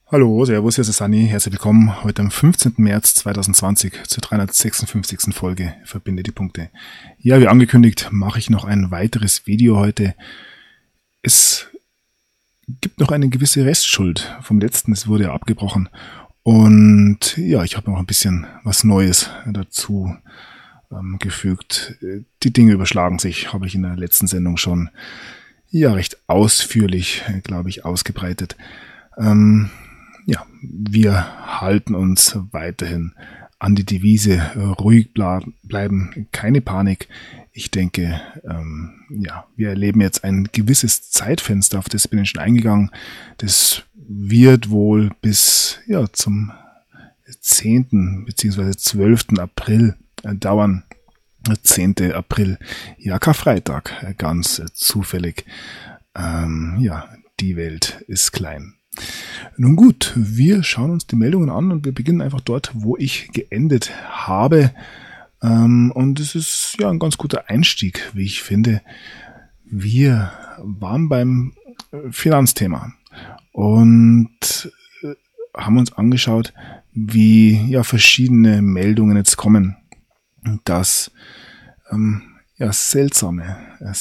Hallo, servus, hier ist Sani. Herzlich willkommen heute am 15. März 2020 zur 356. Folge Verbinde die Punkte. Ja, wie angekündigt, mache ich noch ein weiteres Video heute. Es gibt noch eine gewisse Restschuld vom letzten, es wurde ja abgebrochen. Und ja, ich habe noch ein bisschen was Neues dazu gefügt. Die Dinge überschlagen sich, habe ich in der letzten Sendung schon recht ausführlich, glaube ich, ausgebreitet. Wir halten uns weiterhin an die Devise, ruhig bleiben, keine Panik. Ich denke, wir erleben jetzt ein gewisses Zeitfenster, auf das bin ich schon eingegangen. Das wird wohl bis zum 10. bzw. 12. April dauern. 10. April, Karfreitag, ganz zufällig. Die Welt ist klein. Nun gut, wir schauen uns die Meldungen an und wir beginnen einfach dort, wo ich geendet habe. Und es ist ein ganz guter Einstieg, wie ich finde. Wir waren beim Finanzthema und haben uns angeschaut, wie verschiedene Meldungen jetzt kommen, dass seltsame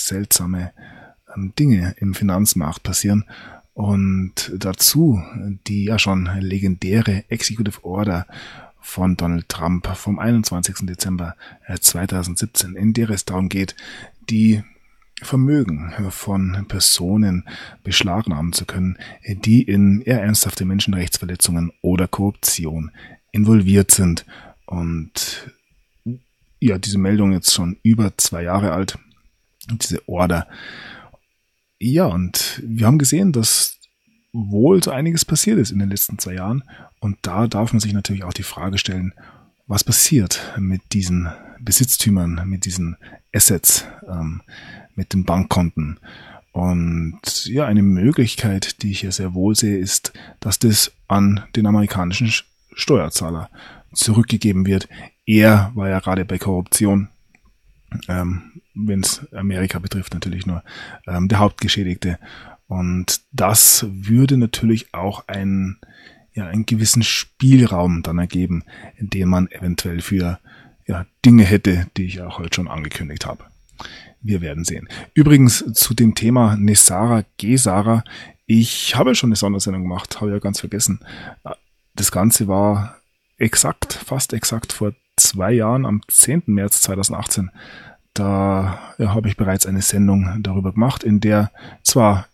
Dinge im Finanzmarkt passieren. Und dazu die schon legendäre Executive Order von Donald Trump vom 21. Dezember 2017, in der es darum geht, die Vermögen von Personen beschlagnahmen zu können, die in eher ernsthafte Menschenrechtsverletzungen oder Korruption involviert sind. Und diese Meldung jetzt schon über 2 Jahre alt, diese Order. Ja, und wir haben gesehen, dass wohl so einiges passiert ist in den letzten 2 Jahren. Und da darf man sich natürlich auch die Frage stellen, was passiert mit diesen Besitztümern, mit diesen Assets, mit den Bankkonten. Und eine Möglichkeit, die ich hier sehr wohl sehe, ist, dass das an den amerikanischen Steuerzahler zurückgegeben wird. Er war ja gerade bei Korruption, wenn es Amerika betrifft, natürlich nur der Hauptgeschädigte. Und das würde natürlich auch einen gewissen Spielraum dann ergeben, in dem man eventuell für Dinge hätte, die ich auch heute schon angekündigt habe. Wir werden sehen. Übrigens zu dem Thema Nesara Gesara. Ich habe schon eine Sondersendung gemacht, habe ja ganz vergessen. Das Ganze war fast exakt vor 2 Jahren, am 10. März 2018. Da habe ich bereits eine Sendung darüber gemacht, in der zwar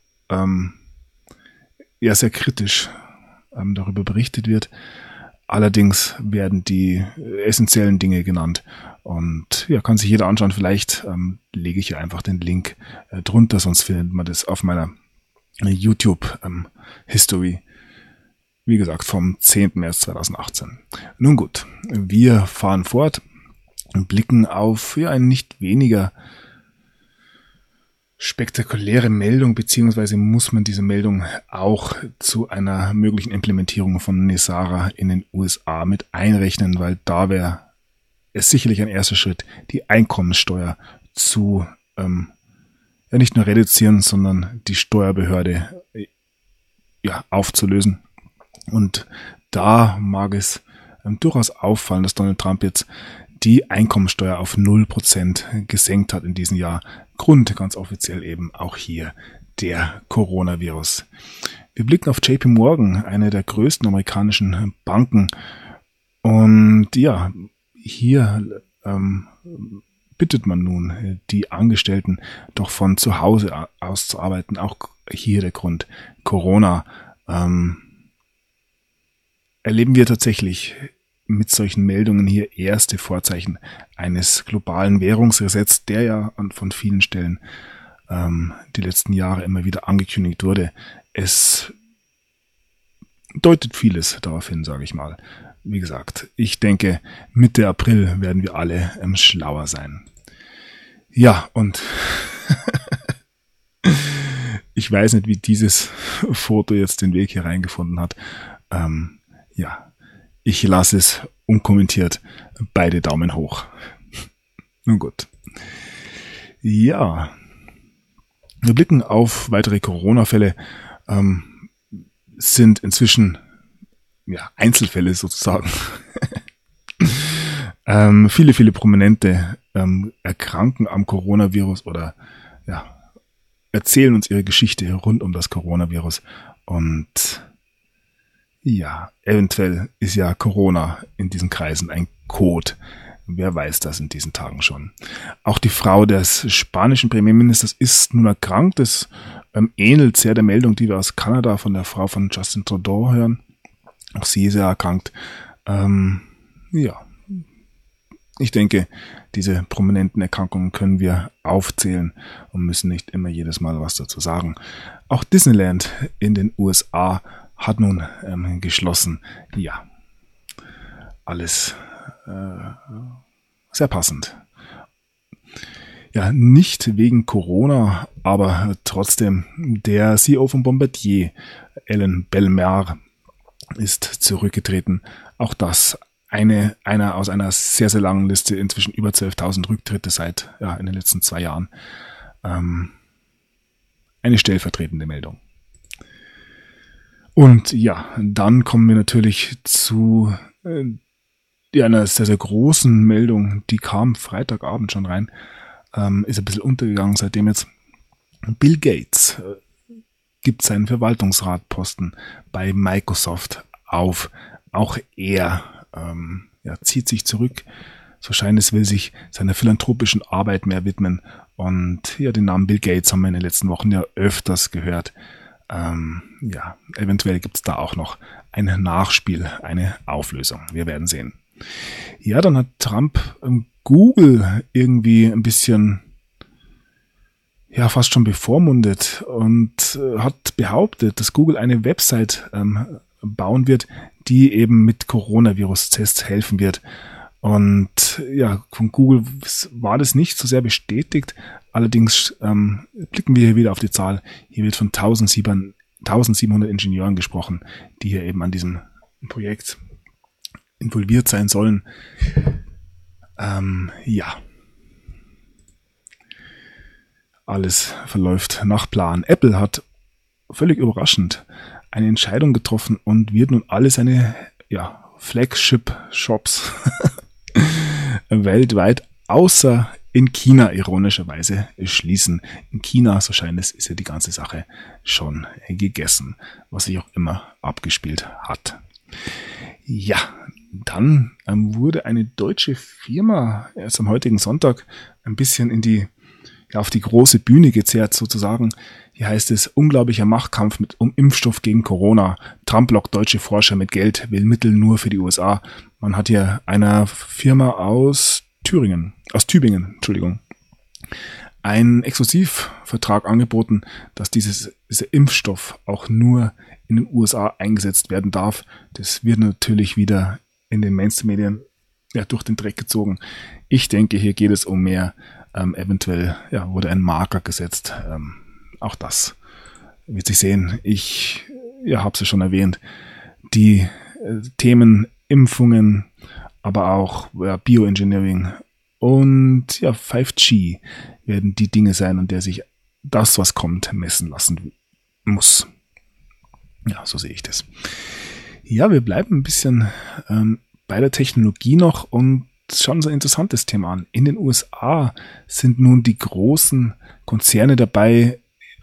sehr kritisch darüber berichtet wird, allerdings werden die essentiellen Dinge genannt und kann sich jeder anschauen. Vielleicht lege ich hier einfach den Link drunter, sonst findet man das auf meiner YouTube-History. Wie gesagt, vom 10. März 2018. Nun gut, wir fahren fort und blicken auf eine nicht weniger spektakuläre Meldung, beziehungsweise muss man diese Meldung auch zu einer möglichen Implementierung von Nesara in den USA mit einrechnen, weil da wäre es sicherlich ein erster Schritt, die Einkommenssteuer zu nicht nur reduzieren, sondern die Steuerbehörde aufzulösen. Und da mag es durchaus auffallen, dass Donald Trump jetzt die Einkommensteuer auf 0% gesenkt hat in diesem Jahr. Grund ganz offiziell eben auch hier der Coronavirus. Wir blicken auf JP Morgan, eine der größten amerikanischen Banken. Und hier bittet man nun die Angestellten doch von zu Hause aus zu arbeiten. Auch hier der Grund Corona. Erleben wir tatsächlich mit solchen Meldungen hier erste Vorzeichen eines globalen Währungsresets, der ja von vielen Stellen die letzten Jahre immer wieder angekündigt wurde. Es deutet vieles darauf hin, sage ich mal. Wie gesagt, ich denke, Mitte April werden wir alle schlauer sein. Ja, und ich weiß nicht, wie dieses Foto jetzt den Weg hier reingefunden hat. Ich lasse es unkommentiert. Beide Daumen hoch. Nun gut. Ja. Wir blicken auf weitere Corona-Fälle. Sind inzwischen Einzelfälle sozusagen. Viele Prominente erkranken am Coronavirus oder erzählen uns ihre Geschichte rund um das Coronavirus. Und eventuell ist ja Corona in diesen Kreisen ein Code. Wer weiß das in diesen Tagen schon. Auch die Frau des spanischen Premierministers ist nun erkrankt. Das ähnelt sehr der Meldung, die wir aus Kanada von der Frau von Justin Trudeau hören. Auch sie ist ja erkrankt. Ich denke, diese prominenten Erkrankungen können wir aufzählen und müssen nicht immer jedes Mal was dazu sagen. Auch Disneyland in den USA hat nun geschlossen. Ja, alles sehr passend. Ja, nicht wegen Corona, aber trotzdem, der CEO von Bombardier, Alain Bellemare, ist zurückgetreten. Auch das einer aus einer sehr, sehr langen Liste, inzwischen über 12.000 Rücktritte seit in den letzten 2 Jahren. Eine stellvertretende Meldung. Und dann kommen wir natürlich zu einer sehr, sehr großen Meldung, die kam Freitagabend schon rein, ist ein bisschen untergegangen seitdem jetzt. Bill Gates gibt seinen Verwaltungsratposten bei Microsoft auf. Auch er zieht sich zurück. So scheint es, will sich seiner philanthropischen Arbeit mehr widmen. Und den Namen Bill Gates haben wir in den letzten Wochen ja öfters gehört. Eventuell gibt es da auch noch ein Nachspiel, eine Auflösung. Wir werden sehen. Ja, dann hat Trump Google irgendwie ein bisschen fast schon bevormundet und hat behauptet, dass Google eine Website bauen wird, die eben mit Coronavirus-Tests helfen wird. Und von Google war das nicht so sehr bestätigt. Allerdings blicken wir hier wieder auf die Zahl. Hier wird von 1700 Ingenieuren gesprochen, die hier eben an diesem Projekt involviert sein sollen. Alles verläuft nach Plan. Apple hat völlig überraschend eine Entscheidung getroffen und wird nun alle seine Flagship-Shops weltweit, außer in China ironischerweise, schließen. In China, so scheint es, ist ja die ganze Sache schon gegessen, was sich auch immer abgespielt hat. Ja, dann wurde eine deutsche Firma erst am heutigen Sonntag ein bisschen auf die große Bühne gezerrt sozusagen. Hier heißt es, unglaublicher Machtkampf um Impfstoff gegen Corona. Trump lockt deutsche Forscher mit Geld, will Mittel nur für die USA. Man hat hier einer Firma aus Tübingen, einen Exklusivvertrag angeboten, dass dieser Impfstoff auch nur in den USA eingesetzt werden darf. Das wird natürlich wieder in den Mainstream-Medien durch den Dreck gezogen. Ich denke, hier geht es um mehr. Eventuell wurde ein Marker gesetzt. Auch das wird sich sehen. Ich habe es ja schon erwähnt. Die Themen Impfungen, aber auch Bioengineering und 5G werden die Dinge sein, an der sich das, was kommt, messen lassen muss. Ja, so sehe ich das. Ja, wir bleiben ein bisschen bei der Technologie noch und schauen so ein interessantes Thema an. In den USA sind nun die großen Konzerne dabei,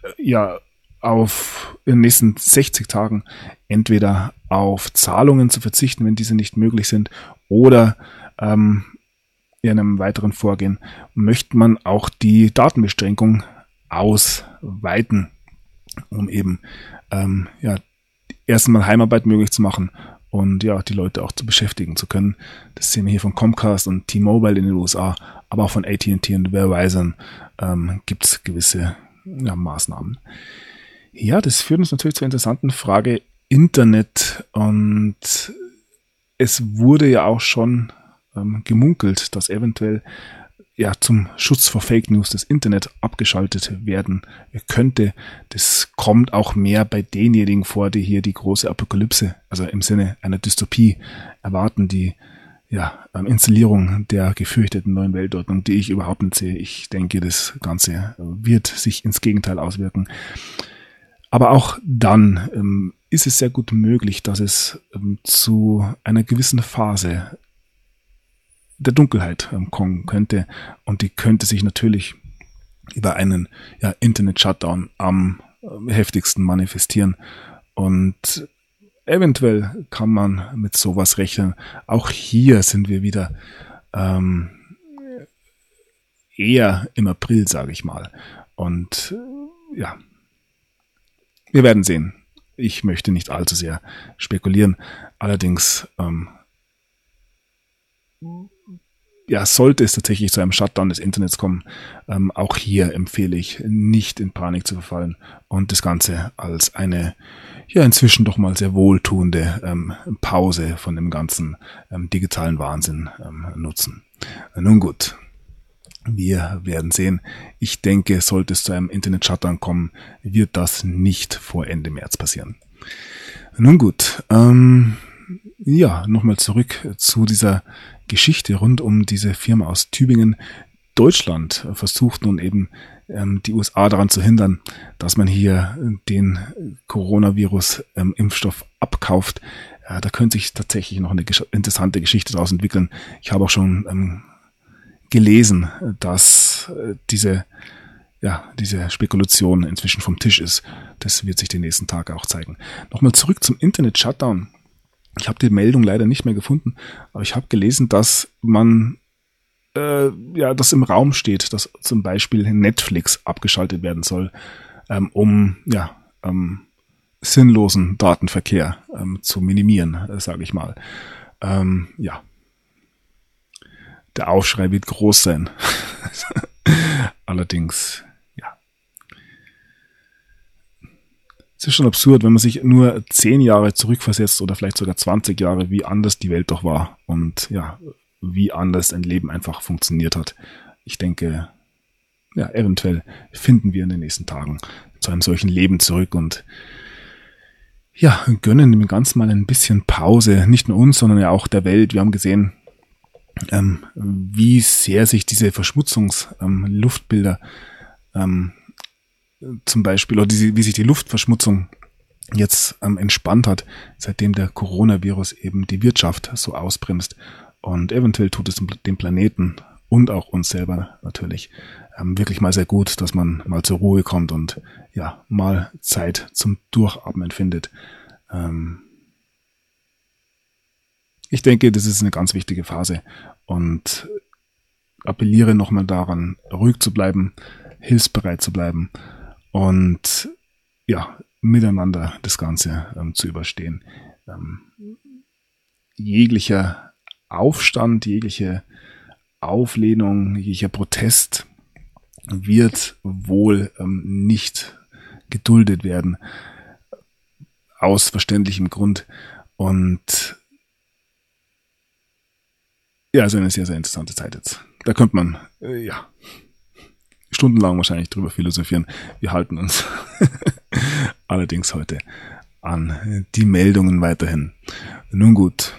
in den nächsten 60 Tagen entweder auf Zahlungen zu verzichten, wenn diese nicht möglich sind, oder in einem weiteren Vorgehen möchte man auch die Datenbeschränkung ausweiten, um eben erstmal Heimarbeit möglich zu machen und die Leute auch zu beschäftigen zu können. Das sehen wir hier von Comcast und T-Mobile in den USA, aber auch von AT&T und Verizon gibt es gewisse Maßnahmen. Ja, das führt uns natürlich zur interessanten Frage Internet, und es wurde ja auch schon gemunkelt, dass eventuell zum Schutz vor Fake News das Internet abgeschaltet werden könnte. Das kommt auch mehr bei denjenigen vor, die hier die große Apokalypse, also im Sinne einer Dystopie, erwarten, die Installierung der gefürchteten neuen Weltordnung, die ich überhaupt nicht sehe. Ich denke, das Ganze wird sich ins Gegenteil auswirken. Aber auch dann ist es sehr gut möglich, dass es zu einer gewissen Phase der Dunkelheit kommen könnte. Und die könnte sich natürlich über einen Internet-Shutdown am heftigsten manifestieren. Und eventuell kann man mit sowas rechnen. Auch hier sind wir wieder eher im April, sage ich mal. Und wir werden sehen. Ich möchte nicht allzu sehr spekulieren. Allerdings sollte es tatsächlich zu einem Shutdown des Internets kommen, auch hier empfehle ich, nicht in Panik zu verfallen und das Ganze als eine inzwischen doch mal sehr wohltuende Pause von dem ganzen digitalen Wahnsinn nutzen. Nun gut, wir werden sehen. Ich denke, sollte es zu einem Internet-Shutdown kommen, wird das nicht vor Ende März passieren. Nun gut, nochmal zurück zu dieser Geschichte rund um diese Firma aus Tübingen. Deutschland versucht nun eben die USA daran zu hindern, dass man hier den Coronavirus-Impfstoff abkauft. Da könnte sich tatsächlich noch eine interessante Geschichte daraus entwickeln. Ich habe auch schon gelesen, dass diese Spekulation inzwischen vom Tisch ist. Das wird sich die nächsten Tage auch zeigen. Nochmal zurück zum Internet-Shutdown. Ich habe die Meldung leider nicht mehr gefunden, aber ich habe gelesen, dass man dass im Raum steht, dass zum Beispiel Netflix abgeschaltet werden soll, um sinnlosen Datenverkehr zu minimieren, sage ich mal. Der Aufschrei wird groß sein. Allerdings, es ist schon absurd, wenn man sich nur 10 Jahre zurückversetzt oder vielleicht sogar 20 Jahre, wie anders die Welt doch war und wie anders ein Leben einfach funktioniert hat. Ich denke, eventuell finden wir in den nächsten Tagen zu einem solchen Leben zurück und gönnen dem Ganzen mal ein bisschen Pause, nicht nur uns, sondern ja auch der Welt. Wir haben gesehen, wie sehr sich diese Verschmutzungsluftbilder zum Beispiel, oder wie sich die Luftverschmutzung jetzt entspannt hat, seitdem der Coronavirus eben die Wirtschaft so ausbremst. Und eventuell tut es dem Planeten und auch uns selber natürlich wirklich mal sehr gut, dass man mal zur Ruhe kommt und mal Zeit zum Durchatmen findet. Ich denke, das ist eine ganz wichtige Phase und appelliere nochmal daran, ruhig zu bleiben, hilfsbereit zu bleiben und miteinander das Ganze zu überstehen. Jeglicher Aufstand, jegliche Auflehnung, jeglicher Protest wird wohl nicht geduldet werden, aus verständlichem Grund. Und also eine sehr, sehr interessante Zeit jetzt. Da könnte man stundenlang wahrscheinlich drüber philosophieren. Wir halten uns allerdings heute an die Meldungen weiterhin. Nun gut.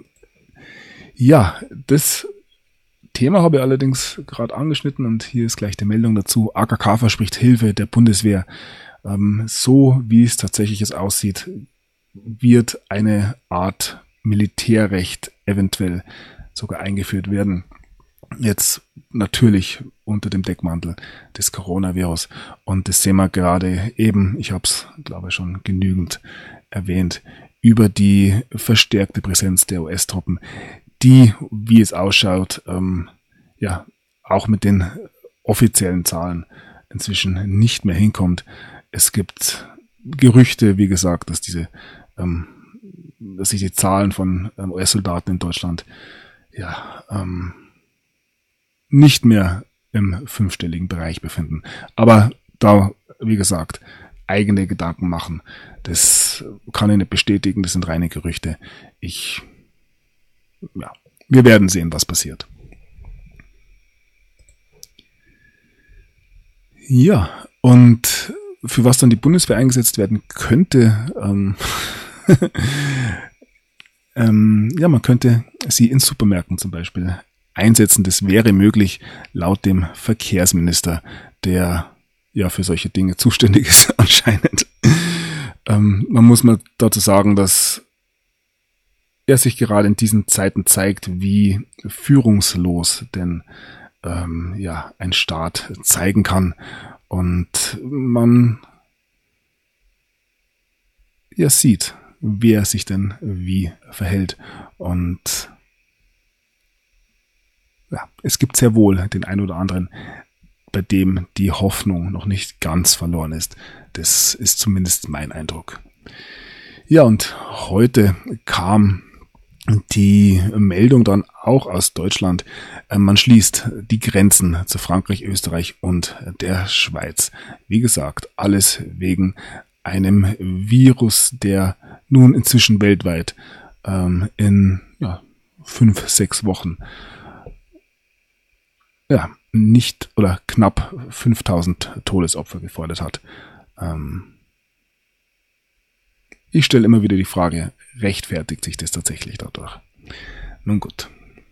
Das Thema habe ich allerdings gerade angeschnitten und hier ist gleich die Meldung dazu. AKK verspricht Hilfe der Bundeswehr. So wie es tatsächlich jetzt aussieht, wird eine Art Militärrecht eventuell sogar eingeführt werden. Jetzt natürlich unter dem Deckmantel des Coronavirus. Und das sehen wir gerade eben, ich habe es glaube ich schon genügend erwähnt, über die verstärkte Präsenz der US-Truppen, die, wie es ausschaut, auch mit den offiziellen Zahlen inzwischen nicht mehr hinkommt. Es gibt Gerüchte, wie gesagt, dass sich die Zahlen von US-Soldaten in Deutschland nicht mehr im 5-stelligen Bereich befinden. Aber da, wie gesagt, eigene Gedanken machen, das kann ich nicht bestätigen, das sind reine Gerüchte. Wir werden sehen, was passiert. Und für was dann die Bundeswehr eingesetzt werden könnte, man könnte sie in Supermärkten zum Beispiel einsetzen. Das wäre möglich, laut dem Verkehrsminister, der für solche Dinge zuständig ist anscheinend. Man muss mal dazu sagen, dass er sich gerade in diesen Zeiten zeigt, wie führungslos denn ein Staat zeigen kann. Und man sieht, wer sich denn wie verhält. Und es gibt sehr wohl den einen oder anderen, bei dem die Hoffnung noch nicht ganz verloren ist. Das ist zumindest mein Eindruck. Ja, und heute kam die Meldung dann auch aus Deutschland. Man schließt die Grenzen zu Frankreich, Österreich und der Schweiz. Wie gesagt, alles wegen einem Virus, der nun inzwischen weltweit in 5-6 Wochen nicht oder knapp 5000 Todesopfer gefordert hat. Ich stelle immer wieder die Frage, rechtfertigt sich das tatsächlich dadurch? Nun gut.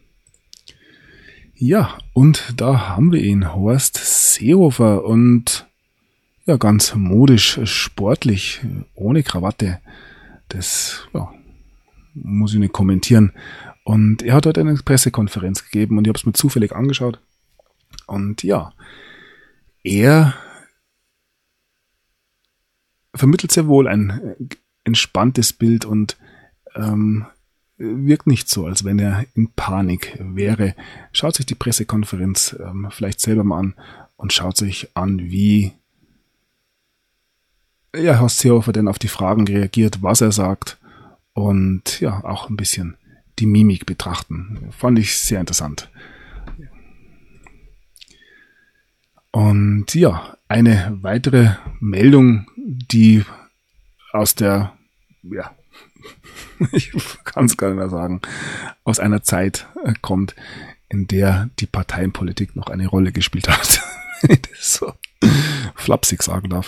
Ja, und da haben wir ihn, Horst Seehofer, und ganz modisch, sportlich, ohne Krawatte. Das muss ich nicht kommentieren. Und er hat heute eine Pressekonferenz gegeben und ich habe es mir zufällig angeschaut. Und er vermittelt sehr wohl ein entspanntes Bild und wirkt nicht so, als wenn er in Panik wäre. Schaut sich die Pressekonferenz vielleicht selber mal an und schaut sich an, wie Horst Seehofer denn auf die Fragen reagiert, was er sagt und auch ein bisschen die Mimik betrachten. Fand ich sehr interessant. Und eine weitere Meldung, die aus der, ich kann es gar nicht mehr sagen, aus einer Zeit kommt, in der die Parteienpolitik noch eine Rolle gespielt hat. Wenn ich das so flapsig sagen darf.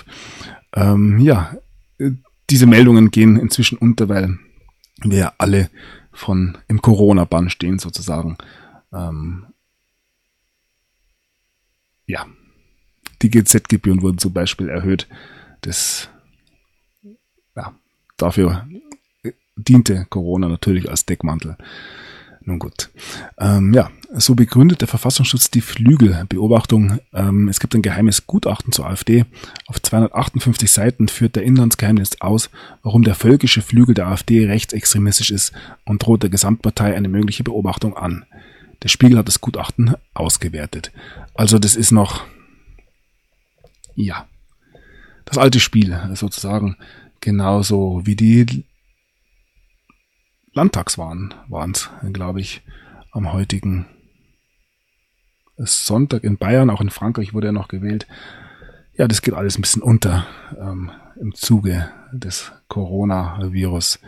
Diese Meldungen gehen inzwischen unter, weil wir alle im Corona-Bann stehen sozusagen. Die GZ-Gebühren wurden zum Beispiel erhöht. Dafür diente Corona natürlich als Deckmantel. Nun gut. So begründet der Verfassungsschutz die Flügelbeobachtung. Es gibt ein geheimes Gutachten zur AfD. Auf 258 Seiten führt der Inlandsgeheimdienst aus, warum der völkische Flügel der AfD rechtsextremistisch ist und droht der Gesamtpartei eine mögliche Beobachtung an. Der Spiegel hat das Gutachten ausgewertet. Also das ist noch das alte Spiel sozusagen, genauso wie die Landtagswahlen waren es, glaube ich, am heutigen Sonntag in Bayern, auch in Frankreich wurde er noch gewählt. Ja, das geht alles ein bisschen unter im Zuge des Coronavirus.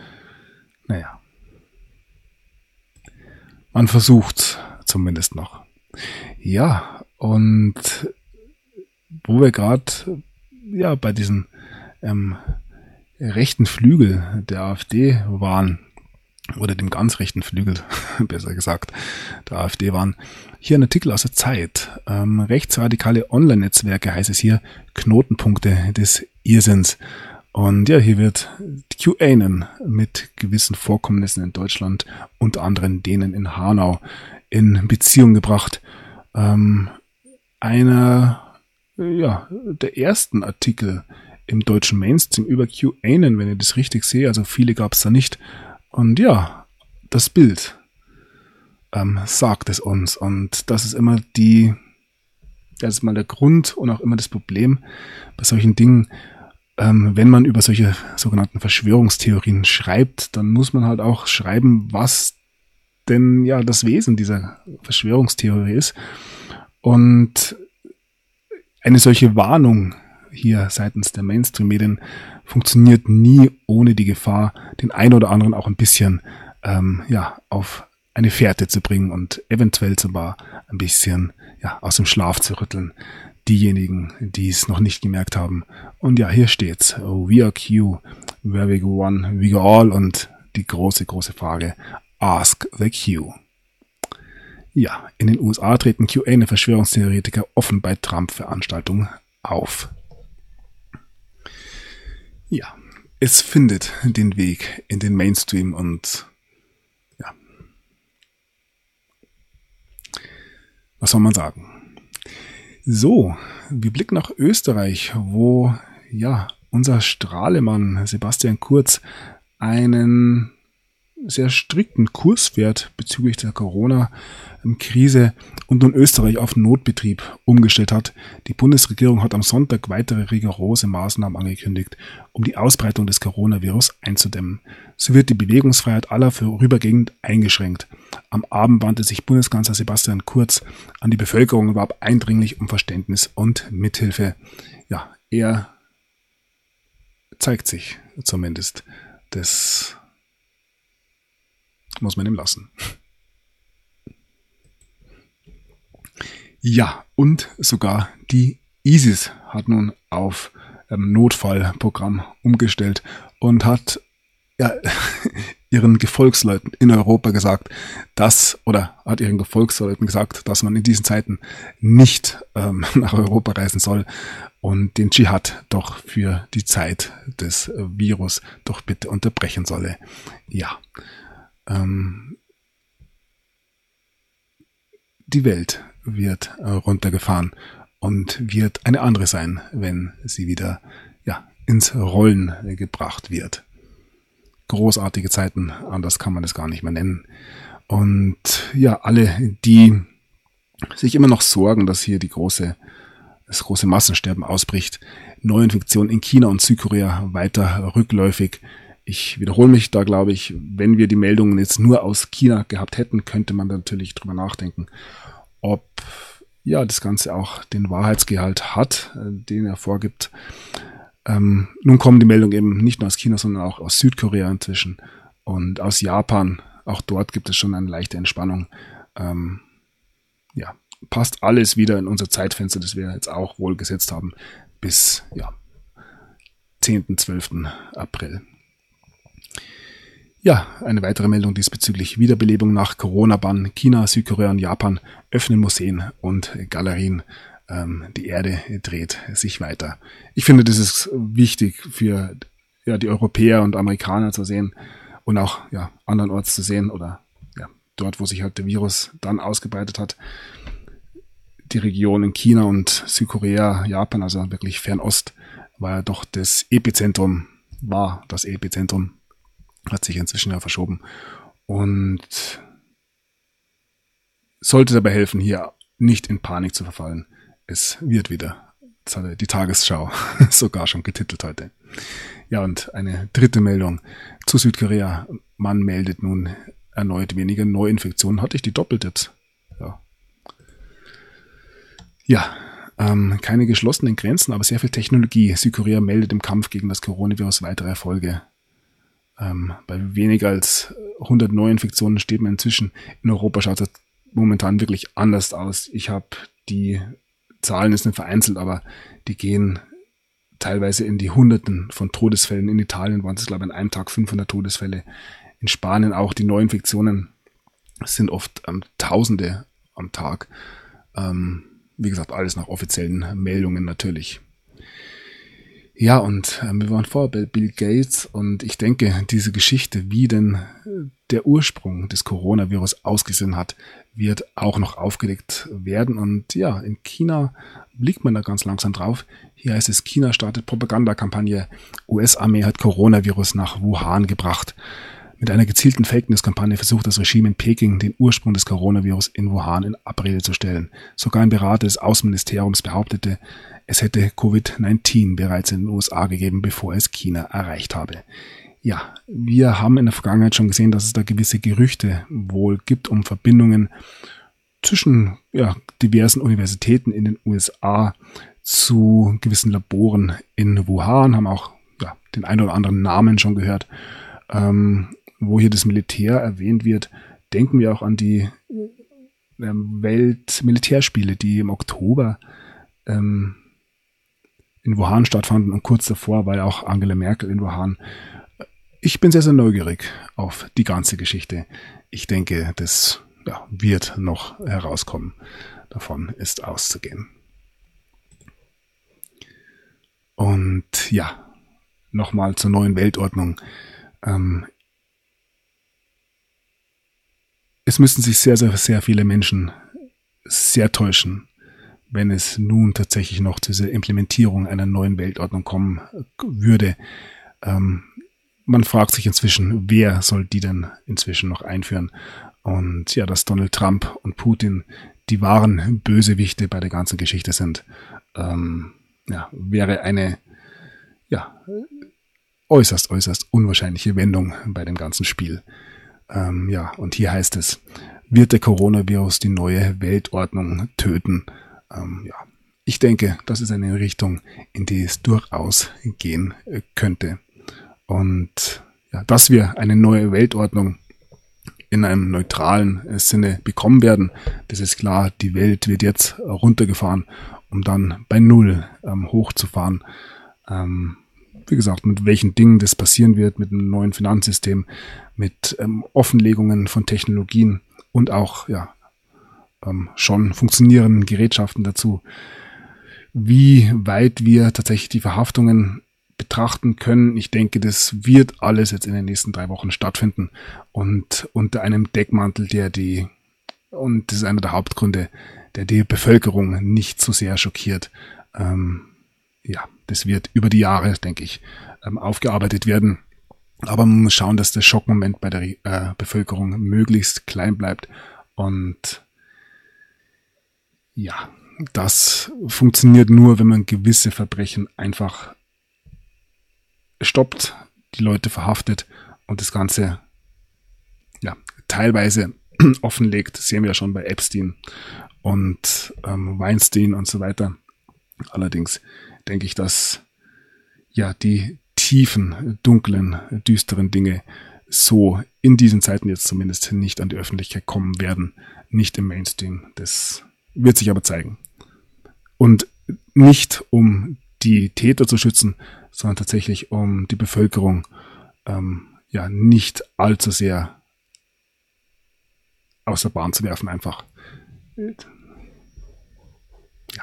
Man versucht zumindest noch. Ja, und wo wir gerade bei diesem rechten Flügel der AfD waren, oder dem ganz rechten Flügel, besser gesagt, der AfD waren, hier ein Artikel aus der Zeit. Rechtsradikale Online-Netzwerke, heißt es hier, Knotenpunkte des Irrsinns. Und hier wird QAnon mit gewissen Vorkommnissen in Deutschland, unter anderem denen in Hanau, in Beziehung gebracht. Einer der ersten Artikel im deutschen Mainstream über QAnon, wenn ich das richtig sehe, also viele gab es da nicht. Und das Bild sagt es uns. Und das ist immer der Grund und auch immer das Problem bei solchen Dingen. Wenn man über solche sogenannten Verschwörungstheorien schreibt, dann muss man halt auch schreiben, was denn das Wesen dieser Verschwörungstheorie ist. Und eine solche Warnung hier seitens der Mainstream-Medien funktioniert nie ohne die Gefahr, den einen oder anderen auch ein bisschen auf eine Fährte zu bringen und eventuell sogar ein bisschen aus dem Schlaf zu rütteln. Diejenigen, die es noch nicht gemerkt haben. Und hier steht's. We are Q, where we go one, we go all. Und die große, große Frage, ask the Q. In den USA treten QAnon-Verschwörungstheoretiker offen bei Trump-Veranstaltungen auf. es findet den Weg in den Mainstream und ja, was soll man sagen? So, wir blicken nach Österreich, wo ja unser Strahlemann Sebastian Kurz einen sehr strikten Kurs fährt bezüglich der Corona-Krise und nun Österreich auf Notbetrieb umgestellt hat. Die Bundesregierung hat am Sonntag weitere rigorose Maßnahmen angekündigt, um die Ausbreitung des Coronavirus einzudämmen. So wird die Bewegungsfreiheit aller vorübergehend eingeschränkt. Am Abend wandte sich Bundeskanzler Sebastian Kurz an die Bevölkerung und warb eindringlich um Verständnis und Mithilfe. Ja, er zeigt sich zumindest. Das muss man ihm lassen. Ja, und sogar die ISIS hat nun auf Notfallprogramm umgestellt und hat ja, ihren Gefolgsleuten in Europa gesagt, dass man in diesen Zeiten nicht nach Europa reisen soll und den Dschihad doch für die Zeit des Virus doch bitte unterbrechen solle. Ja. Die Welt wird runtergefahren und wird eine andere sein, wenn sie wieder ins Rollen gebracht wird. Großartige Zeiten, anders kann man das gar nicht mehr nennen. Und ja, alle, die sich immer noch sorgen, dass hier das große Massensterben ausbricht, Neuinfektionen in China und Südkorea weiter rückläufig. Ich wiederhole mich da, glaube ich, wenn wir die Meldungen jetzt nur aus China gehabt hätten, könnte man natürlich drüber nachdenken, ob das Ganze auch den Wahrheitsgehalt hat, den er vorgibt. Nun kommen die Meldungen eben nicht nur aus China, sondern auch aus Südkorea inzwischen und aus Japan. Auch dort gibt es schon eine leichte Entspannung. Passt alles wieder in unser Zeitfenster, das wir jetzt auch wohl gesetzt haben, bis 10. 12. April. Ja, eine weitere Meldung diesbezüglich Wiederbelebung nach Corona-Bann. China, Südkorea und Japan öffnen Museen und Galerien. Die Erde dreht sich weiter. Ich finde, das ist wichtig für die Europäer und Amerikaner zu sehen und auch andernorts zu sehen oder dort, wo sich halt der Virus dann ausgebreitet hat. Die Region in China und Südkorea, Japan, also wirklich Fernost, war ja doch das Epizentrum, hat sich inzwischen ja verschoben und sollte dabei helfen, hier nicht in Panik zu verfallen. Es wird wieder. Das hat die Tagesschau sogar schon getitelt heute. Ja, und eine dritte Meldung zu Südkorea. Man meldet nun erneut weniger Neuinfektionen. Hatte ich die doppelt jetzt? Ja. Keine geschlossenen Grenzen, aber sehr viel Technologie. Südkorea meldet im Kampf gegen das Coronavirus weitere Erfolge. Bei weniger als 100 Neuinfektionen steht man inzwischen. In Europa schaut es momentan wirklich anders aus. Ich habe die Zahlen jetzt nicht vereinzelt, aber die gehen teilweise in die Hunderten von Todesfällen. In Italien waren es, glaube ich, an einem Tag 500 Todesfälle. In Spanien auch die Neuinfektionen sind oft Tausende am Tag. Wie gesagt, alles nach offiziellen Meldungen natürlich. Ja, und wir waren vor bei Bill Gates und ich denke, diese Geschichte, wie denn der Ursprung des Coronavirus ausgesehen hat, wird auch noch aufgedeckt werden. Und ja, in China blickt man da ganz langsam drauf. Hier heißt es, China startet Propagandakampagne. US-Armee hat Coronavirus nach Wuhan gebracht. Mit einer gezielten Fake-News-Kampagne versucht das Regime in Peking, den Ursprung des Coronavirus in Wuhan in Abrede zu stellen. Sogar ein Berater des Außenministeriums behauptete, es hätte Covid-19 bereits in den USA gegeben, bevor es China erreicht habe. Ja, wir haben in der Vergangenheit schon gesehen, dass es da gewisse Gerüchte wohl gibt um Verbindungen zwischen diversen Universitäten in den USA zu gewissen Laboren in Wuhan, haben auch den einen oder anderen Namen schon gehört. Wo hier das Militär erwähnt wird, denken wir auch an die Weltmilitärspiele, die im Oktober in Wuhan stattfanden und kurz davor war ja auch Angela Merkel in Wuhan. Ich bin sehr, sehr neugierig auf die ganze Geschichte. Ich denke, das wird noch herauskommen. Davon ist auszugehen. Und nochmal zur neuen Weltordnung. Es müssten sich sehr, sehr, sehr viele Menschen sehr täuschen, wenn es nun tatsächlich noch zu dieser Implementierung einer neuen Weltordnung kommen würde. Man fragt sich inzwischen, wer soll die denn inzwischen noch einführen? Und ja, dass Donald Trump und Putin die wahren Bösewichte bei der ganzen Geschichte sind, wäre eine äußerst, äußerst unwahrscheinliche Wendung bei dem ganzen Spiel. Und hier heißt es, wird der Coronavirus die neue Weltordnung töten? Ich denke, das ist eine Richtung, in die es durchaus gehen könnte. Und ja, dass wir eine neue Weltordnung in einem neutralen Sinne bekommen werden, das ist klar. Die Welt wird jetzt runtergefahren, um dann bei Null hochzufahren. Wie gesagt, mit welchen Dingen das passieren wird, mit einem neuen Finanzsystem, mit Offenlegungen von Technologien und auch schon funktionierenden Gerätschaften dazu. Wie weit wir tatsächlich die Verhaftungen betrachten können, ich denke, das wird alles jetzt in den nächsten 3 Wochen stattfinden und unter einem Deckmantel, und das ist einer der Hauptgründe, der die Bevölkerung nicht so sehr schockiert. Das wird über die Jahre, denke ich, aufgearbeitet werden. Aber man muss schauen, dass der Schockmoment bei der Bevölkerung möglichst klein bleibt. Und ja, das funktioniert nur, wenn man gewisse Verbrechen einfach stoppt, die Leute verhaftet und das Ganze teilweise offenlegt. Das sehen wir ja schon bei Epstein und Weinstein und so weiter. Allerdings denke ich, dass die tiefen, dunklen, düsteren Dinge so in diesen Zeiten jetzt zumindest nicht an die Öffentlichkeit kommen werden. Nicht im Mainstream. Das wird sich aber zeigen. Und nicht um die Täter zu schützen, sondern tatsächlich um die Bevölkerung nicht allzu sehr aus der Bahn zu werfen einfach. Ja.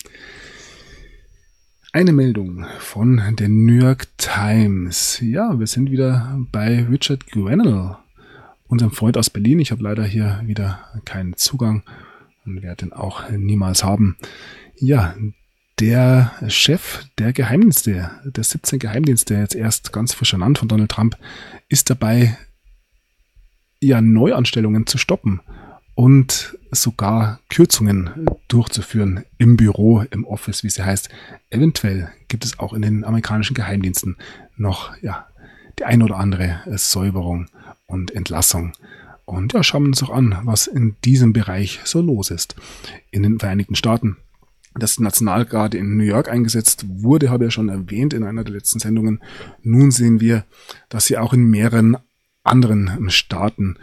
Eine Meldung von der New York Times. Ja, wir sind wieder bei Richard Grenell, unserem Freund aus Berlin. Ich habe leider hier wieder keinen Zugang und werde den auch niemals haben. Ja, der Chef der Geheimdienste, der 17 Geheimdienste, jetzt erst ganz frisch ernannt von Donald Trump, ist dabei, Neuanstellungen zu stoppen und sogar Kürzungen durchzuführen im Büro, im Office, wie es heißt. Eventuell gibt es auch in den amerikanischen Geheimdiensten noch die ein oder andere Säuberung und Entlassung. Und schauen wir uns doch an, was in diesem Bereich so los ist. In den Vereinigten Staaten, das Nationalgarde in New York eingesetzt wurde, habe ich ja schon erwähnt in einer der letzten Sendungen. Nun sehen wir, dass sie auch in mehreren anderen Staaten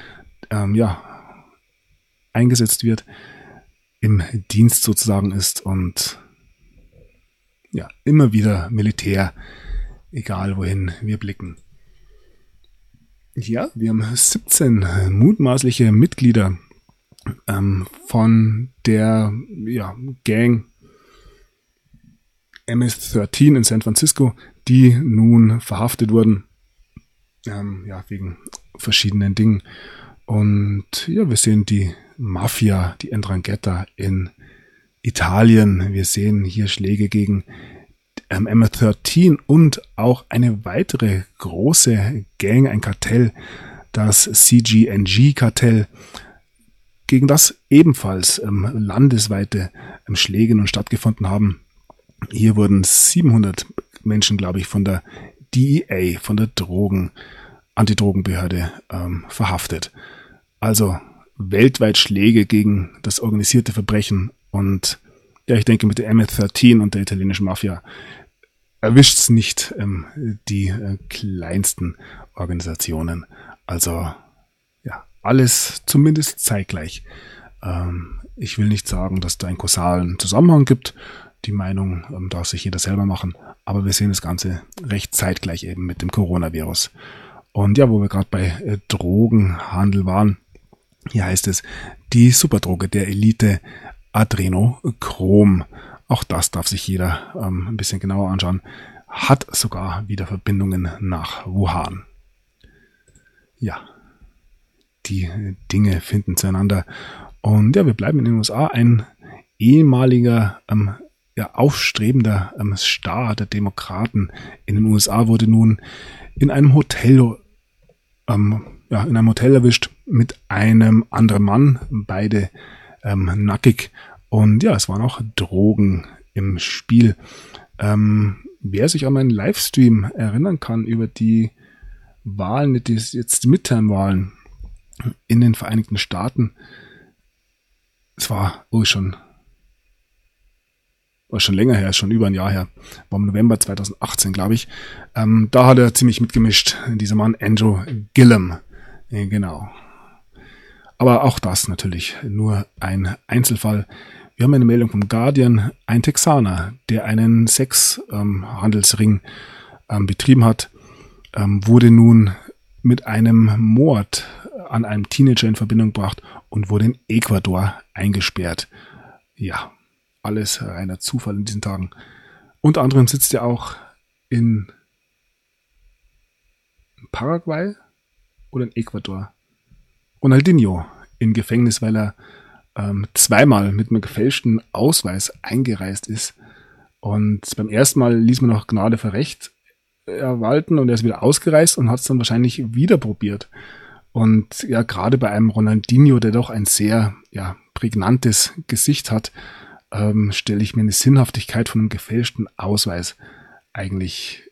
eingesetzt wird, im Dienst sozusagen ist und immer wieder Militär, egal wohin wir blicken. Ja, wir haben 17 mutmaßliche Mitglieder von der Gang MS-13 in San Francisco, die nun verhaftet wurden, wegen verschiedenen Dingen. Und wir sehen die Mafia, die 'Ndrangheta in Italien. Wir sehen hier Schläge gegen MS-13 und auch eine weitere große Gang, ein Kartell, das CGNG-Kartell, gegen das ebenfalls landesweite Schläge nun stattgefunden haben. Hier wurden 700 Menschen, glaube ich, von der DEA, von der Antidrogenbehörde verhaftet. Also weltweit Schläge gegen das organisierte Verbrechen und ich denke, mit der MS-13 und der italienischen Mafia erwischt es nicht die kleinsten Organisationen. Also alles zumindest zeitgleich. Ich will nicht sagen, dass da einen kausalen Zusammenhang gibt. Die Meinung darf sich jeder selber machen. Aber wir sehen das Ganze recht zeitgleich eben mit dem Coronavirus. Und wo wir gerade bei Drogenhandel waren, hier heißt es, die Superdroge der Elite Adrenochrom. Auch das darf sich jeder ein bisschen genauer anschauen. hat sogar wieder Verbindungen nach Wuhan. Ja, die Dinge finden zueinander. Und ja, wir bleiben in den USA. Ein ehemaliger aufstrebender Star der Demokraten in den USA wurde nun in einem Hotel erwischt mit einem anderen Mann, beide nackig. Und ja, es waren auch Drogen im Spiel. Wer sich an meinen Livestream erinnern kann über die Wahlen, jetzt die Midterm-Wahlen in den Vereinigten Staaten, es war schon länger her, schon über ein Jahr her, war im November 2018, glaube ich. Da hat er ziemlich mitgemischt, dieser Mann Andrew Gillum. Genau. Aber auch das natürlich nur ein Einzelfall. Wir haben eine Meldung vom Guardian. Ein Texaner, der einen Sexhandelsring betrieben hat, wurde nun mit einem Mord an einem Teenager in Verbindung gebracht und wurde in Ecuador eingesperrt. Ja, alles reiner Zufall in diesen Tagen. Unter anderem sitzt er auch in Paraguay oder in Ecuador. Ronaldinho in Gefängnis, weil er zweimal mit einem gefälschten Ausweis eingereist ist. Und beim ersten Mal ließ man noch Gnade für Recht walten und er ist wieder ausgereist und hat es dann wahrscheinlich wieder probiert. Und ja, gerade bei einem Ronaldinho, der doch ein sehr prägnantes Gesicht hat, stelle ich mir eine Sinnhaftigkeit von einem gefälschten Ausweis eigentlich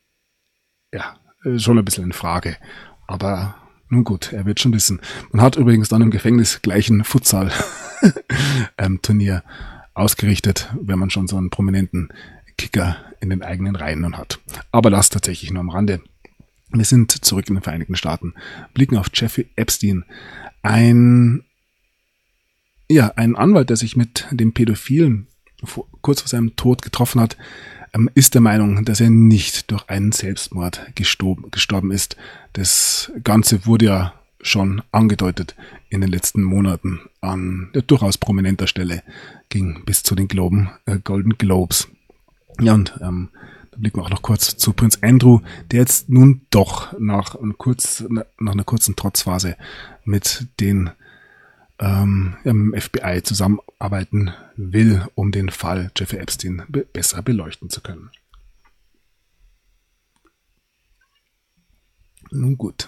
schon ein bisschen in Frage. Aber nun gut, er wird schon wissen. Man hat übrigens dann im Gefängnis gleich ein Futsal-Turnier ausgerichtet, wenn man schon so einen prominenten Kicker in den eigenen Reihen hat. Aber das tatsächlich nur am Rande. Wir sind zurück in den Vereinigten Staaten, blicken auf Jeffrey Epstein, ein Anwalt, der sich mit dem Pädophilen kurz vor seinem Tod getroffen hat, ist der Meinung, dass er nicht durch einen Selbstmord gestorben ist. Das Ganze wurde ja schon angedeutet in den letzten Monaten an durchaus prominenter Stelle, ging bis zu den Golden Globes. Ja, und da blicken wir auch noch kurz zu Prinz Andrew, der jetzt nun doch nach einer kurzen Trotzphase mit dem FBI zusammenarbeiten will, um den Fall Jeffrey Epstein besser beleuchten zu können. Nun gut.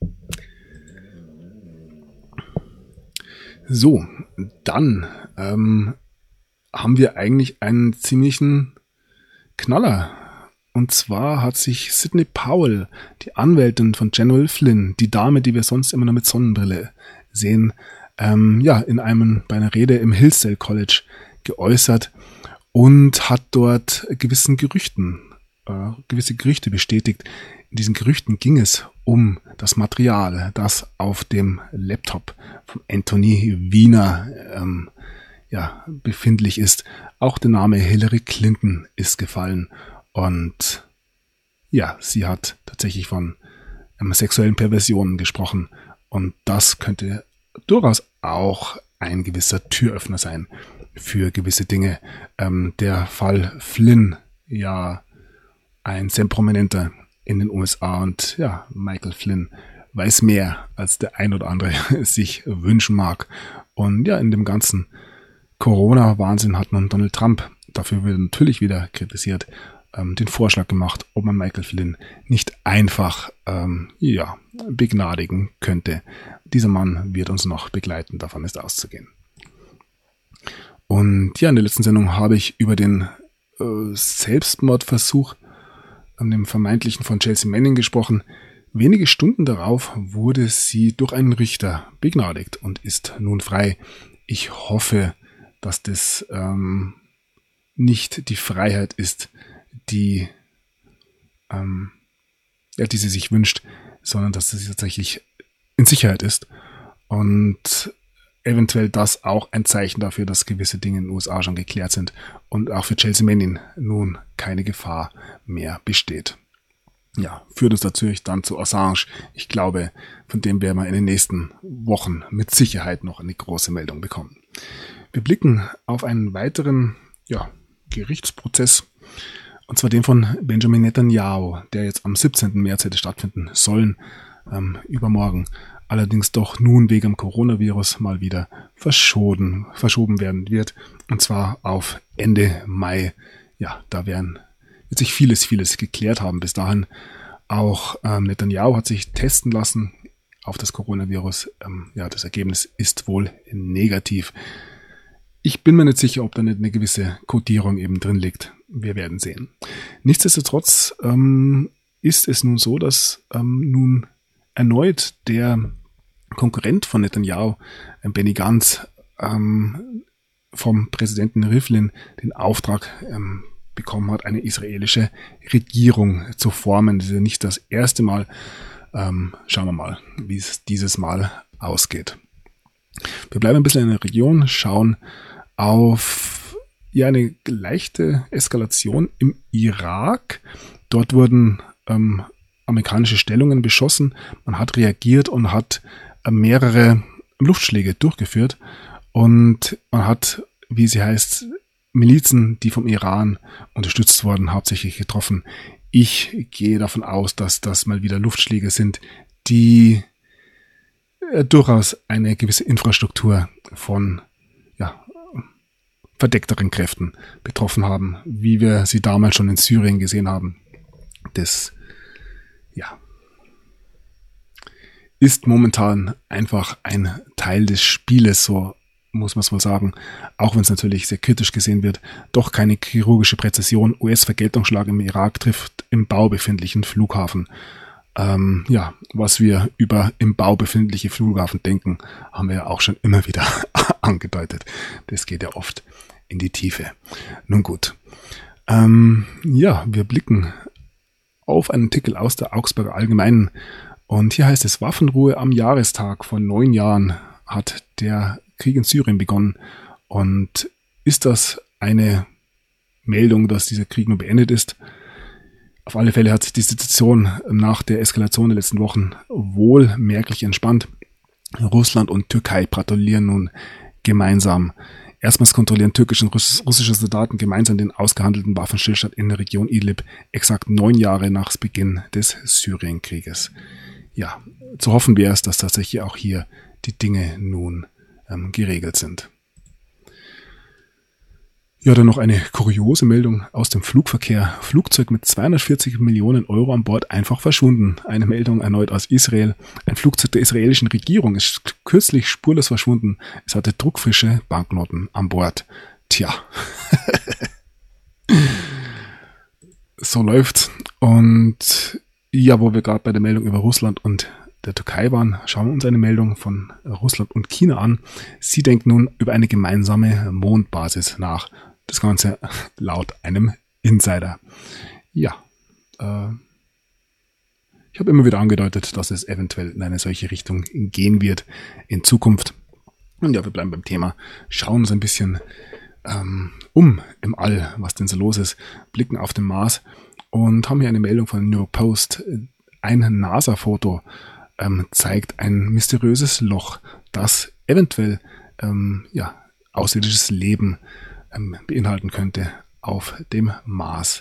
So, dann haben wir eigentlich einen ziemlichen Knaller. Und zwar hat sich Sidney Powell, die Anwältin von General Flynn, die Dame, die wir sonst immer nur mit Sonnenbrille sehen, bei einer Rede im Hillsdale College geäußert und hat dort gewisse Gerüchte bestätigt. In diesen Gerüchten ging es um das Material, das auf dem Laptop von Anthony Weiner befindlich ist. Auch der Name Hillary Clinton ist gefallen und ja, sie hat tatsächlich von sexuellen Perversionen gesprochen und das könnte durchaus auch ein gewisser Türöffner sein für gewisse Dinge. Der Fall Flynn, ja, ein sehr prominenter in den USA und ja, Michael Flynn weiß mehr, als der ein oder andere sich wünschen mag. Und ja, in dem ganzen Corona-Wahnsinn hat nun Donald Trump, dafür wird natürlich wieder kritisiert, den Vorschlag gemacht, ob man Michael Flynn nicht einfach begnadigen könnte. Dieser Mann wird uns noch begleiten, davon ist auszugehen. Und ja, in der letzten Sendung habe ich über den Selbstmordversuch an dem vermeintlichen von Chelsea Manning gesprochen. Wenige Stunden darauf wurde sie durch einen Richter begnadigt und ist nun frei. Ich hoffe, dass das nicht die Freiheit ist, die sie sich wünscht, sondern dass sie tatsächlich in Sicherheit ist und eventuell das auch ein Zeichen dafür, dass gewisse Dinge in den USA schon geklärt sind und auch für Chelsea Manning nun keine Gefahr mehr besteht. Ja, führt uns natürlich dann zu Assange. Ich glaube, von dem werden wir in den nächsten Wochen mit Sicherheit noch eine große Meldung bekommen. Wir blicken auf einen weiteren Gerichtsprozess. Und zwar den von Benjamin Netanyahu, der jetzt am 17. März hätte stattfinden sollen, übermorgen. Allerdings doch nun wegen dem Coronavirus mal wieder verschoben werden wird. Und zwar auf Ende Mai. Ja, da wird sich vieles geklärt haben bis dahin. Auch Netanyahu hat sich testen lassen auf das Coronavirus. Das Ergebnis ist wohl negativ. Ich bin mir nicht sicher, ob da nicht eine gewisse Kodierung eben drin liegt. Wir werden sehen. Nichtsdestotrotz ist es nun so, dass nun erneut der Konkurrent von Netanyahu, Benny Gantz, vom Präsidenten Rivlin den Auftrag bekommen hat, eine israelische Regierung zu formen. Das ist ja nicht das erste Mal. Schauen wir mal, wie es dieses Mal ausgeht. Wir bleiben ein bisschen in der Region, schauen auf eine leichte Eskalation im Irak. Dort wurden amerikanische Stellungen beschossen. Man hat reagiert und hat mehrere Luftschläge durchgeführt. Und man hat, wie sie heißt, Milizen, die vom Iran unterstützt wurden, hauptsächlich getroffen. Ich gehe davon aus, dass das mal wieder Luftschläge sind, die durchaus eine gewisse Infrastruktur von verdeckteren Kräften betroffen haben, wie wir sie damals schon in Syrien gesehen haben. Das ist momentan einfach ein Teil des Spieles, so muss man es wohl sagen, auch wenn es natürlich sehr kritisch gesehen wird, doch keine chirurgische Präzision. US-Vergeltungsschlag im Irak trifft im Bau befindlichen Flughafen. Was wir über im Bau befindliche Flughafen denken, haben wir ja auch schon immer wieder angedeutet. Das geht ja oft in die Tiefe. Nun gut. Wir blicken auf einen Artikel aus der Augsburger Allgemeinen. Und hier heißt es, Waffenruhe am Jahrestag vor 9 Jahren hat der Krieg in Syrien begonnen. Und ist das eine Meldung, dass dieser Krieg nun beendet ist? Auf alle Fälle hat sich die Situation nach der Eskalation der letzten Wochen wohl merklich entspannt. Russland und Türkei patrouillieren nun gemeinsam. Erstmals kontrollieren türkische und russische Soldaten gemeinsam den ausgehandelten Waffenstillstand in der Region Idlib, exakt 9 Jahre nach Beginn des Syrienkrieges. Ja, zu hoffen wäre es, dass tatsächlich auch hier die Dinge nun geregelt sind. Ja, dann noch eine kuriose Meldung aus dem Flugverkehr. Flugzeug mit 240 Millionen Euro an Bord einfach verschwunden. Eine Meldung erneut aus Israel. Ein Flugzeug der israelischen Regierung ist kürzlich spurlos verschwunden. Es hatte druckfrische Banknoten an Bord. Tja. So läuft's. Und ja, wo wir gerade bei der Meldung über Russland und der Türkei waren, schauen wir uns eine Meldung von Russland und China an. Sie denken nun über eine gemeinsame Mondbasis nach. Das Ganze laut einem Insider. Ja, ich habe immer wieder angedeutet, dass es eventuell in eine solche Richtung gehen wird in Zukunft. Und ja, wir bleiben beim Thema, schauen uns ein bisschen im All, was denn so los ist, blicken auf den Mars und haben hier eine Meldung von New York Post. Ein NASA-Foto zeigt ein mysteriöses Loch, das eventuell außerirdisches Leben beinhalten könnte auf dem Mars.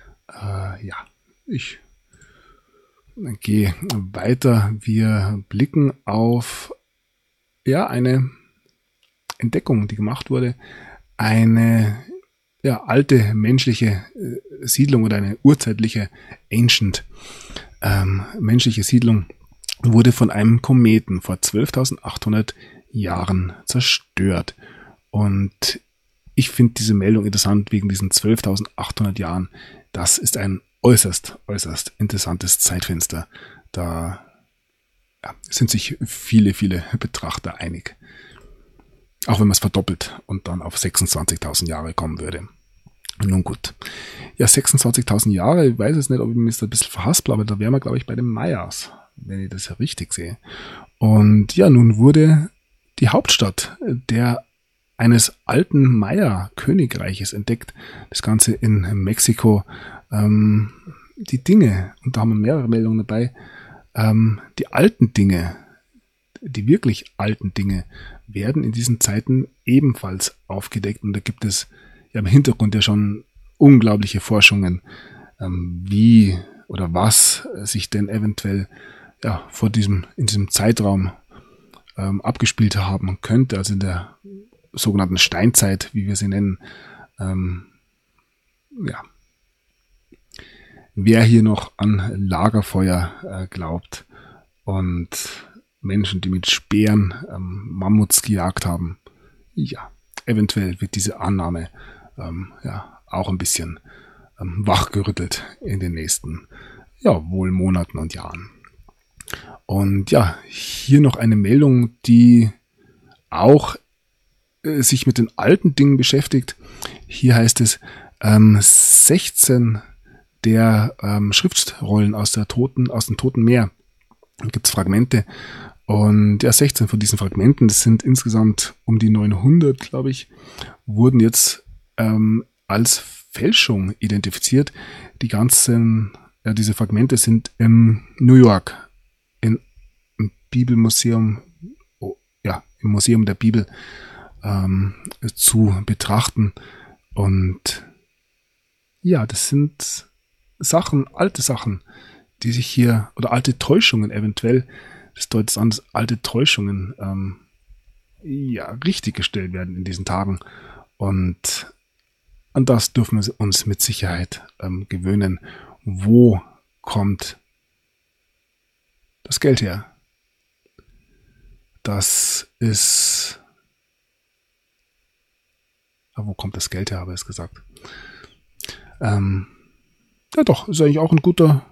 Ich gehe weiter. Wir blicken auf eine Entdeckung, die gemacht wurde. Eine alte menschliche Siedlung oder eine urzeitliche Ancient menschliche Siedlung wurde von einem Kometen vor 12.800 Jahren zerstört. Und ich finde diese Meldung interessant wegen diesen 12.800 Jahren. Das ist ein äußerst interessantes Zeitfenster. Da sind sich viele Betrachter einig. Auch wenn man es verdoppelt und dann auf 26.000 Jahre kommen würde. Nun gut. Ja, 26.000 Jahre, ich weiß es nicht, ob ich mich da ein bisschen verhaspel, aber da wären wir, glaube ich, bei den Mayas, wenn ich das ja richtig sehe. Und ja, nun wurde die Hauptstadt eines alten Maya-Königreiches entdeckt. Das Ganze in Mexiko. Die Dinge, und da haben wir mehrere Meldungen dabei, die alten Dinge, die wirklich alten Dinge, werden in diesen Zeiten ebenfalls aufgedeckt. Und da gibt es im Hintergrund ja schon unglaubliche Forschungen, wie oder was sich denn eventuell in diesem Zeitraum abgespielt haben könnte, also in der sogenannten Steinzeit, wie wir sie nennen. Wer hier noch an Lagerfeuer glaubt und Menschen, die mit Speeren Mammuts gejagt haben, ja, eventuell wird diese Annahme auch ein bisschen wachgerüttelt in den nächsten wohl Monaten und Jahren. Und ja, hier noch eine Meldung, die auch sich mit den alten Dingen beschäftigt. Hier heißt es, 16 der Schriftrollen aus dem Toten Meer. Da gibt es Fragmente. Und 16 von diesen Fragmenten, das sind insgesamt um die 900, glaube ich, wurden jetzt als Fälschung identifiziert. Diese Fragmente sind in New York im Bibelmuseum, im Museum der Bibel zu betrachten. Und ja, das sind alte Sachen, die sich hier, oder alte Täuschungen eventuell, das deutet es an, dass alte Täuschungen richtiggestellt werden in diesen Tagen. Und an das dürfen wir uns mit Sicherheit gewöhnen. Wo kommt das Geld her? Wo kommt das Geld her, habe ich es gesagt. Ist eigentlich auch ein guter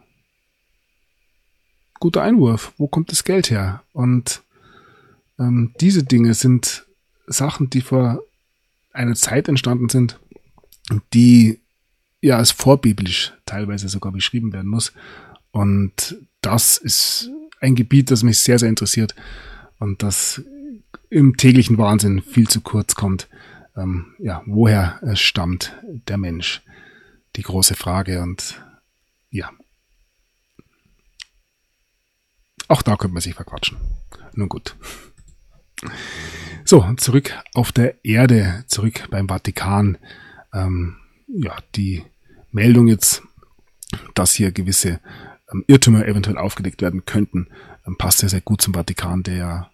Einwurf. Wo kommt das Geld her? Und diese Dinge sind Sachen, die vor einer Zeit entstanden sind, die als vorbiblisch teilweise sogar beschrieben werden muss. Und das ist ein Gebiet, das mich sehr, sehr interessiert und das im täglichen Wahnsinn viel zu kurz kommt. Woher stammt der Mensch? Die große Frage. Und auch da könnte man sich verquatschen. Nun gut. So, zurück auf der Erde, zurück beim Vatikan. Die Meldung jetzt, dass hier gewisse Irrtümer eventuell aufgedeckt werden könnten, passt sehr, sehr gut zum Vatikan, der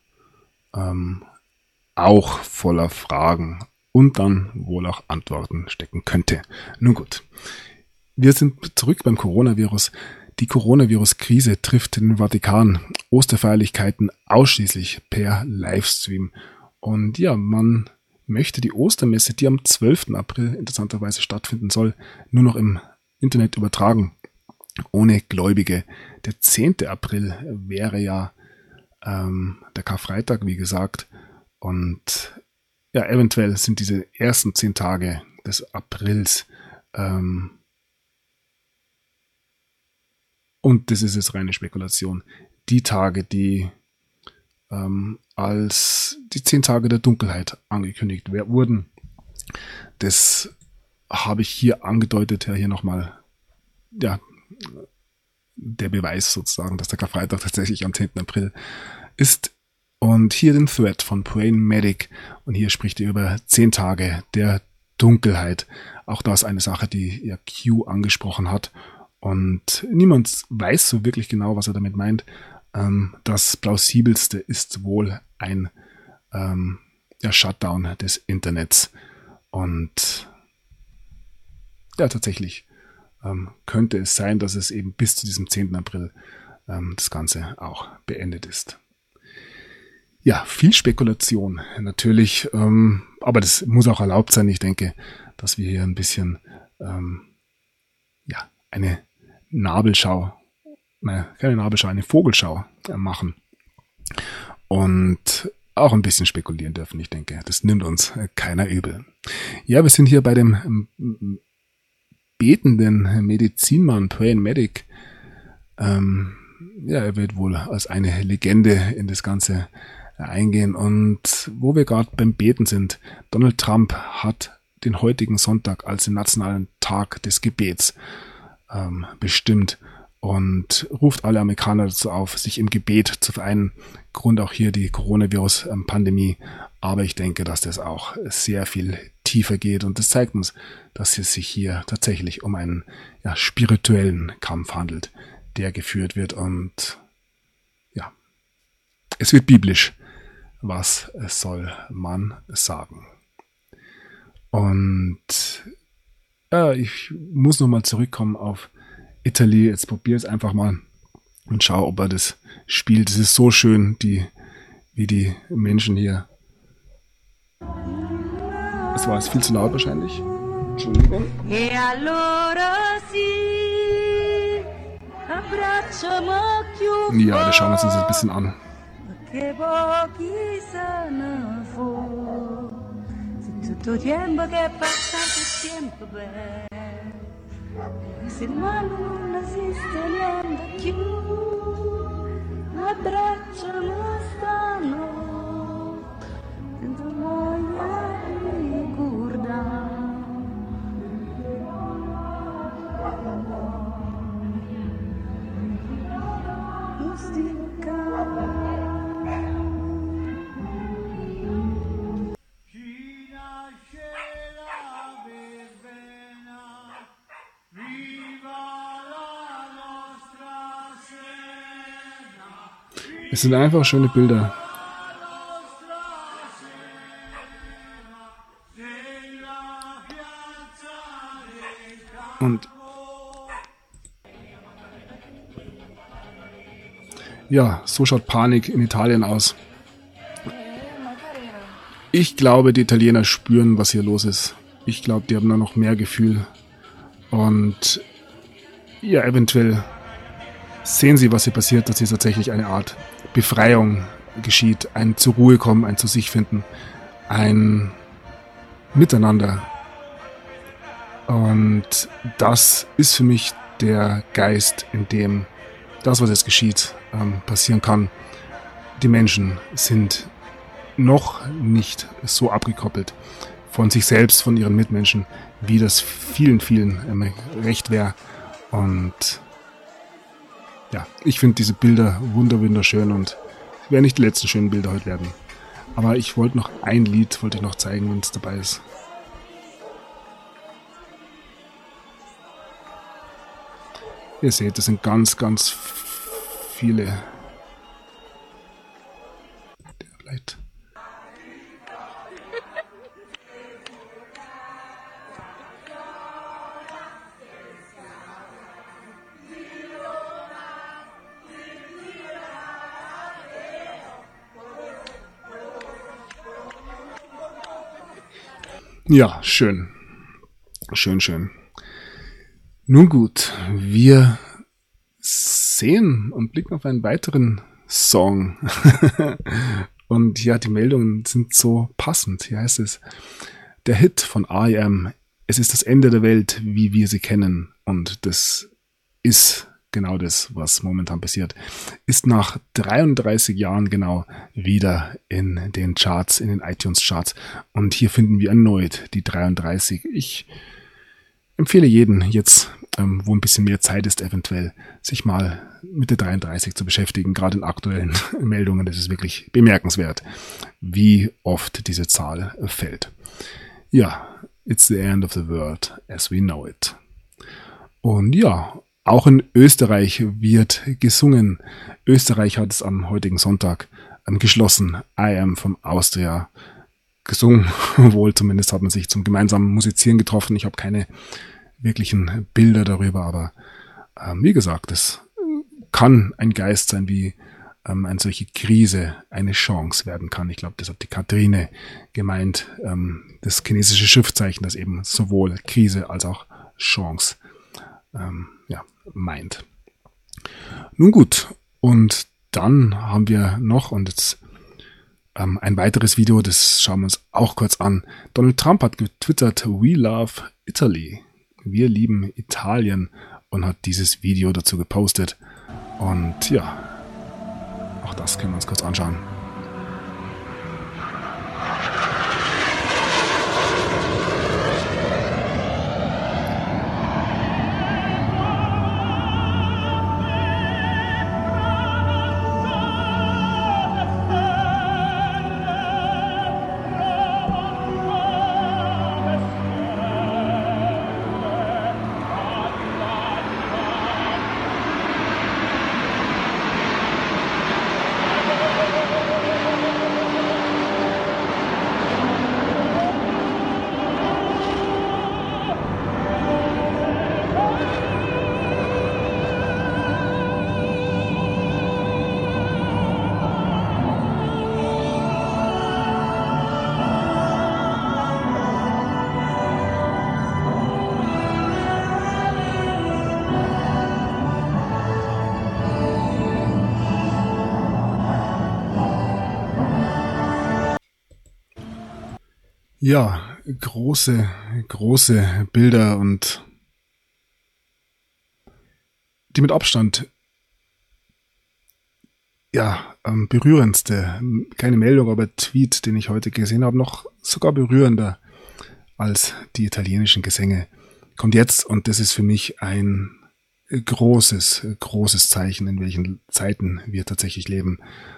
auch voller Fragen und dann wohl auch Antworten stecken könnte. Nun gut, wir sind zurück beim Coronavirus. Die Coronavirus-Krise trifft den Vatikan. Osterfeierlichkeiten ausschließlich per Livestream. Und man möchte die Ostermesse, die am 12. April interessanterweise stattfinden soll, nur noch im Internet übertragen, ohne Gläubige. Der 10. April wäre der Karfreitag, wie gesagt. Und eventuell sind diese ersten 10 Tage des Aprils und das ist jetzt reine Spekulation, die Tage, die als die 10 Tage der Dunkelheit angekündigt wurden. Das habe ich hier angedeutet, hier nochmal, der Beweis sozusagen, dass der Karfreitag tatsächlich am 10. April ist. Und hier den Thread von Brain Medic, und hier spricht er über 10 Tage der Dunkelheit. Auch das eine Sache, die Q angesprochen hat. Und niemand weiß so wirklich genau, was er damit meint. Das plausibelste ist wohl ein Shutdown des Internets. Und tatsächlich könnte es sein, dass es eben bis zu diesem 10. April das Ganze auch beendet ist. Ja, viel Spekulation natürlich, aber das muss auch erlaubt sein. Ich denke, dass wir hier ein bisschen eine Nabelschau, keine Nabelschau, eine Vogelschau machen und auch ein bisschen spekulieren dürfen. Ich denke, das nimmt uns keiner übel. Ja, wir sind hier bei dem betenden Medizinmann Brain Medic. Er wird wohl als eine Legende in das Ganze eingehen. Und wo wir gerade beim Beten sind, Donald Trump hat den heutigen Sonntag als den nationalen Tag des Gebets bestimmt und ruft alle Amerikaner dazu auf, sich im Gebet zu vereinen. Grund auch hier die Coronavirus-Pandemie. Aber ich denke, dass das auch sehr viel tiefer geht. Und das zeigt uns, dass es sich hier tatsächlich um einen spirituellen Kampf handelt, der geführt wird. Und ja, es wird biblisch. Was soll man sagen? Und ich muss nochmal zurückkommen auf Italy. Jetzt probiere es einfach mal und schau, ob er das spielt. Es ist so schön, wie die Menschen hier. Das war jetzt viel zu laut wahrscheinlich. Entschuldigung. Ja, das schauen wir uns jetzt ein bisschen an. Tutto tempo che è passato tempo bene, se ma non esiste niente più, abbraccia non stanno, senza voglia di ricordare. Es sind einfach schöne Bilder. Und ja, so schaut Panik in Italien aus. Ich glaube, die Italiener spüren, was hier los ist. Ich glaube, die haben da noch mehr Gefühl. Und ja, eventuell sehen sie, was hier passiert, dass hier tatsächlich eine Art Befreiung geschieht, ein zur Ruhe kommen, ein zu sich finden, ein Miteinander. Und das ist für mich der Geist, in dem das, was jetzt geschieht, passieren kann. Die Menschen sind noch nicht so abgekoppelt von sich selbst, von ihren Mitmenschen, wie das vielen, vielen recht wäre. Und ja, ich finde diese Bilder wunderschön und es werden nicht die letzten schönen Bilder heute werden. Aber ich wollte noch ein Lied zeigen, wenn es dabei ist. Ihr seht, das sind ganz, ganz viele. Vielleicht. Ja, schön. Schön. Nun gut, wir sehen und blicken auf einen weiteren Song. Und ja, die Meldungen sind so passend. Hier heißt es, der Hit von R.E.M., es ist das Ende der Welt, wie wir sie kennen. Und das ist genau das, was momentan passiert. Ist nach 33 Jahren genau wieder in den Charts, in den iTunes-Charts. Und hier finden wir erneut die 33. Ich empfehle jeden jetzt, wo ein bisschen mehr Zeit ist, eventuell sich mal mit der 33 zu beschäftigen. Gerade in aktuellen Meldungen, das ist wirklich bemerkenswert, wie oft diese Zahl fällt. Ja, it's the end of the world as we know it. Und ja, auch in Österreich wird gesungen. Österreich hat es am heutigen Sonntag geschlossen. I Am from Austria gesungen. Wohl zumindest hat man sich zum gemeinsamen Musizieren getroffen. Ich habe keine wirklichen Bilder darüber, aber wie gesagt, es kann ein Geist sein, wie eine solche Krise eine Chance werden kann. Ich glaube, das hat die Katharine gemeint, das chinesische Schriftzeichen, das eben sowohl Krise als auch Chance meint. Nun gut, und dann haben wir noch, und jetzt ein weiteres Video, das schauen wir uns auch kurz an. Donald Trump hat getwittert, "We love Italy." Wir lieben Italien, und hat dieses Video dazu gepostet. Und ja, auch das können wir uns kurz anschauen. Ja, große, große Bilder und die mit Abstand berührendste, keine Meldung, aber Tweet, den ich heute gesehen habe, noch sogar berührender als die italienischen Gesänge, kommt jetzt, und das ist für mich ein großes, großes Zeichen, in welchen Zeiten wir tatsächlich leben.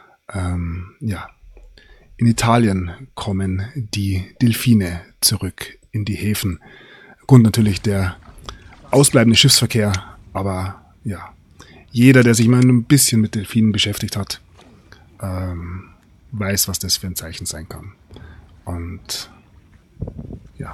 In Italien kommen die Delfine zurück in die Häfen. Grund natürlich der ausbleibende Schiffsverkehr, aber ja, jeder, der sich mal ein bisschen mit Delfinen beschäftigt hat, weiß, was das für ein Zeichen sein kann. Und ja.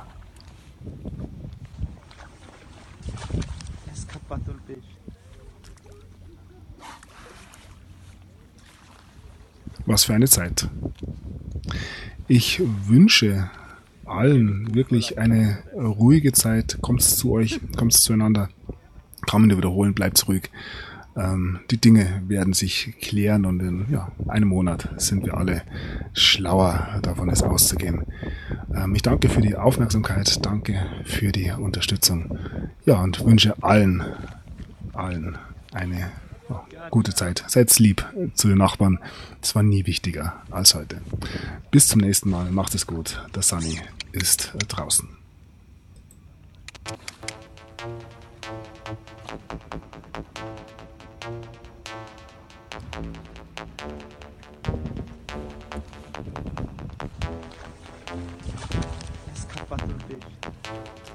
Was für eine Zeit. Ich wünsche allen wirklich eine ruhige Zeit. Kommt's zu euch, kommt's zueinander. Kann man nur wiederholen, bleibt's ruhig. Die Dinge werden sich klären und in einem Monat sind wir alle schlauer, davon ist auszugehen. Ich danke für die Aufmerksamkeit, danke für die Unterstützung. Ja, und wünsche allen eine gute Zeit. Seid lieb zu den Nachbarn. Das war nie wichtiger als heute. Bis zum nächsten Mal. Macht es gut. Der Sunny ist draußen. Escapando